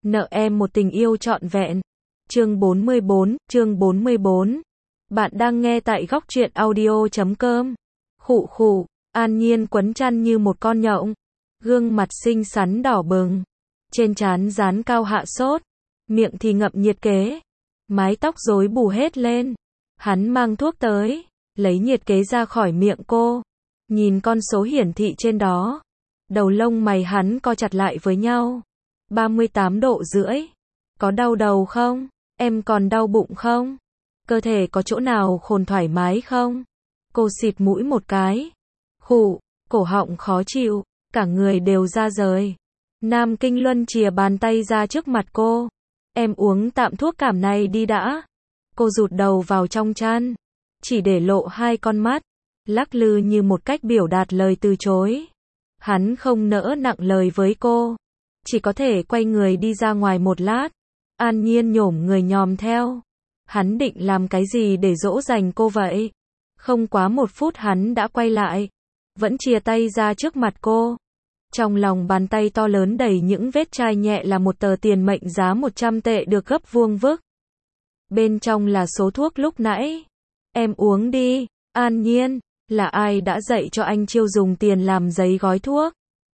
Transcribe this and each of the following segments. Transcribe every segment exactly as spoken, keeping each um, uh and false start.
Nợ em một tình yêu trọn vẹn. Chương bốn mươi bốn, chương bốn mươi bốn. Bạn đang nghe tại góc truyện audio chấm com. Khụ khụ, An Nhiên quấn chăn như một con nhộng. Gương mặt xinh xắn đỏ bừng. Trên trán dán cao hạ sốt. Miệng thì ngậm nhiệt kế. Mái tóc rối bù hết lên. Hắn mang thuốc tới. Lấy nhiệt kế ra khỏi miệng cô. Nhìn con số hiển thị trên đó. Đầu lông mày hắn co chặt lại với nhau. ba mươi tám độ rưỡi. Có đau đầu không? Em còn đau bụng không? Cơ thể có chỗ nào khồn thoải mái không? Cô xịt mũi một cái. Khụ, cổ họng khó chịu, cả người đều ra rời. Nam Kinh Luân chìa bàn tay ra trước mặt cô. Em uống tạm thuốc cảm này đi đã. Cô rụt đầu vào trong chăn. Chỉ để lộ hai con mắt. Lắc lư như một cách biểu đạt lời từ chối. Hắn không nỡ nặng lời với cô. Chỉ có thể quay người đi ra ngoài một lát. An Nhiên nhổm người nhòm theo. Hắn định làm cái gì để dỗ dành cô vậy? Không quá một phút hắn đã quay lại. Vẫn chìa tay ra trước mặt cô. Trong lòng bàn tay to lớn đầy những vết chai nhẹ là một tờ tiền mệnh giá một trăm tệ được gấp vuông vức. Bên trong là số thuốc lúc nãy. Em uống đi, An Nhiên. Là ai đã dạy cho anh chiêu dùng tiền làm giấy gói thuốc?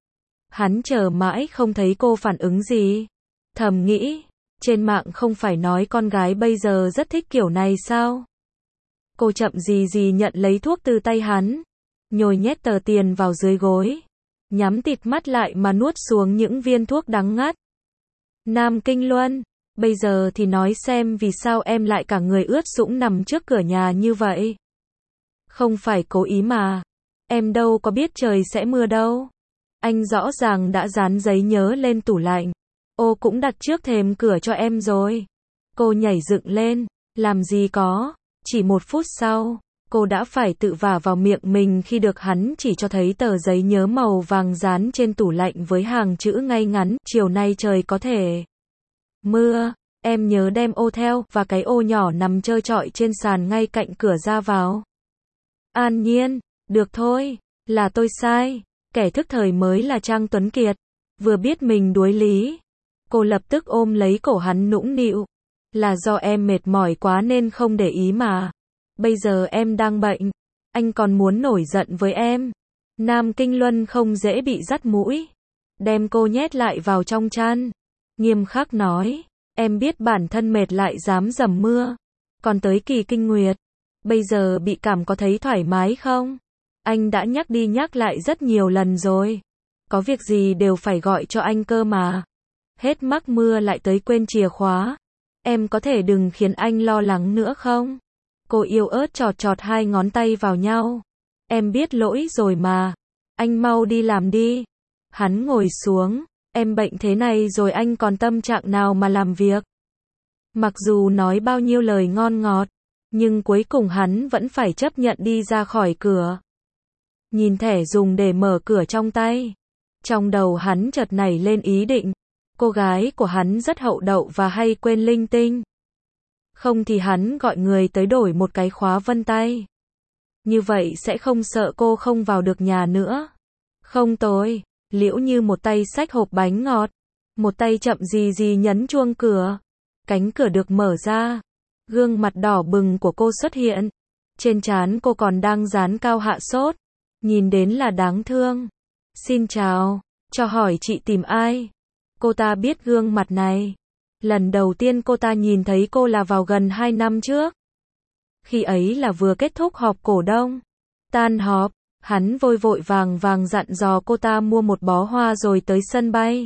Hắn chờ mãi không thấy cô phản ứng gì. Thầm nghĩ, trên mạng không phải nói con gái bây giờ rất thích kiểu này sao? Cô chậm gì gì nhận lấy thuốc từ tay hắn. Nhồi nhét tờ tiền vào dưới gối. Nhắm tịt mắt lại mà nuốt xuống những viên thuốc đắng ngắt. Nam Kinh Luân, bây giờ thì nói xem vì sao em lại cả người ướt sũng nằm trước cửa nhà như vậy? Không phải cố ý mà. Em đâu có biết trời sẽ mưa đâu. Anh rõ ràng đã dán giấy nhớ lên tủ lạnh. Ô cũng đặt trước thềm cửa cho em rồi. Cô nhảy dựng lên. Làm gì có. Chỉ một phút sau, cô đã phải tự vả vào miệng mình khi được hắn chỉ cho thấy tờ giấy nhớ màu vàng dán trên tủ lạnh với hàng chữ ngay ngắn. Chiều nay trời có thể mưa. Em nhớ đem ô theo và cái ô nhỏ nằm trơ trọi trên sàn ngay cạnh cửa ra vào. An Nhiên, được thôi, là tôi sai. Kẻ thức thời mới là Trang Tuấn Kiệt. Vừa biết mình đuối lý. Cô lập tức ôm lấy cổ hắn nũng nịu. Là do em mệt mỏi quá nên không để ý mà. Bây giờ em đang bệnh. Anh còn muốn nổi giận với em. Nam Kinh Luân không dễ bị dắt mũi. Đem cô nhét lại vào trong chăn. Nghiêm khắc nói. Em biết bản thân mệt lại dám dầm mưa. Còn tới kỳ kinh nguyệt. Bây giờ bị cảm có thấy thoải mái không? Anh đã nhắc đi nhắc lại rất nhiều lần rồi. Có việc gì đều phải gọi cho anh cơ mà. Hết mắc mưa lại tới quên chìa khóa. Em có thể đừng khiến anh lo lắng nữa không? Cô yêu ớt chọt chọt hai ngón tay vào nhau. Em biết lỗi rồi mà. Anh mau đi làm đi. Hắn ngồi xuống. Em bệnh thế này rồi anh còn tâm trạng nào mà làm việc? Mặc dù nói bao nhiêu lời ngon ngọt. Nhưng cuối cùng hắn vẫn phải chấp nhận đi ra khỏi cửa. Nhìn thẻ dùng để mở cửa trong tay. Trong đầu hắn chợt nảy lên ý định. Cô gái của hắn rất hậu đậu và hay quên linh tinh. Không thì hắn gọi người tới đổi một cái khóa vân tay. Như vậy sẽ không sợ cô không vào được nhà nữa. Không tồi. Liễu như một tay xách hộp bánh ngọt. Một tay chậm gì gì nhấn chuông cửa. Cánh cửa được mở ra. Gương mặt đỏ bừng của cô xuất hiện. Trên trán cô còn đang dán cao hạ sốt. Nhìn đến là đáng thương. Xin chào, cho hỏi chị tìm ai? Cô ta biết gương mặt này. Lần đầu tiên cô ta nhìn thấy cô là vào gần hai năm trước. Khi ấy là vừa kết thúc họp cổ đông. Tan họp, hắn vội vội vàng vàng dặn dò cô ta mua một bó hoa rồi tới sân bay.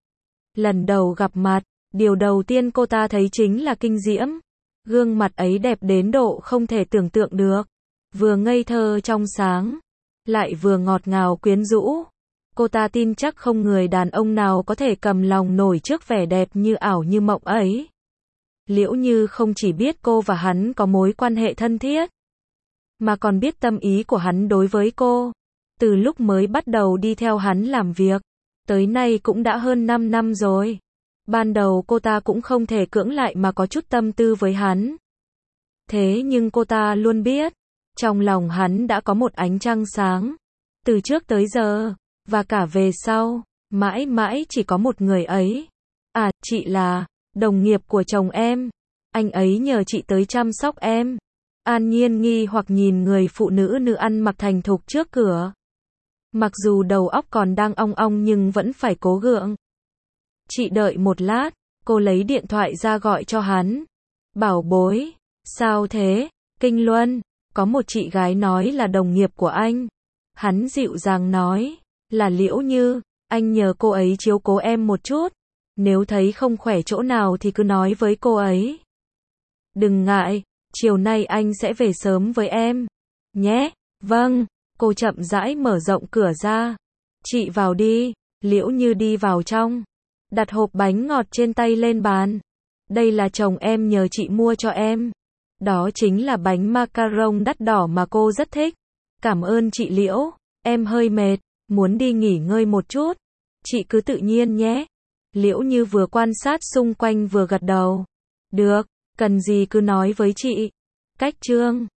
Lần đầu gặp mặt, điều đầu tiên cô ta thấy chính là kinh diễm. Gương mặt ấy đẹp đến độ không thể tưởng tượng được. Vừa ngây thơ trong sáng, lại vừa ngọt ngào quyến rũ. Cô ta tin chắc không người đàn ông nào có thể cầm lòng nổi trước vẻ đẹp như ảo như mộng ấy. Liễu Như không chỉ biết cô và hắn có mối quan hệ thân thiết, mà còn biết tâm ý của hắn đối với cô. Từ lúc mới bắt đầu đi theo hắn làm việc, tới nay cũng đã hơn năm năm rồi. Ban đầu cô ta cũng không thể cưỡng lại mà có chút tâm tư với hắn. Thế nhưng cô ta luôn biết, trong lòng hắn đã có một ánh trăng sáng. Từ trước tới giờ, và cả về sau, mãi mãi chỉ có một người ấy. À, chị là đồng nghiệp của chồng em. Anh ấy nhờ chị tới chăm sóc em. An Nhiên nghi hoặc nhìn người phụ nữ nữ ăn mặc thành thục trước cửa. Mặc dù đầu óc còn đang ong ong nhưng vẫn phải cố gượng. Chị đợi một lát, cô lấy điện thoại ra gọi cho hắn. Bảo bối, sao thế? Kinh Luân, có một chị gái nói là đồng nghiệp của anh. Hắn dịu dàng nói, là Liễu Như, anh nhờ cô ấy chiếu cố em một chút. Nếu thấy không khỏe chỗ nào thì cứ nói với cô ấy. Đừng ngại, chiều nay anh sẽ về sớm với em. Nhé, vâng, cô chậm rãi mở rộng cửa ra. Chị vào đi, Liễu Như đi vào trong. Đặt hộp bánh ngọt trên tay lên bàn. Đây là chồng em nhờ chị mua cho em. Đó chính là bánh macaron đắt đỏ mà cô rất thích. Cảm ơn chị Liễu, em hơi mệt, muốn đi nghỉ ngơi một chút. Chị cứ tự nhiên nhé. Liễu Như vừa quan sát xung quanh vừa gật đầu. Được, cần gì cứ nói với chị. Cách Trương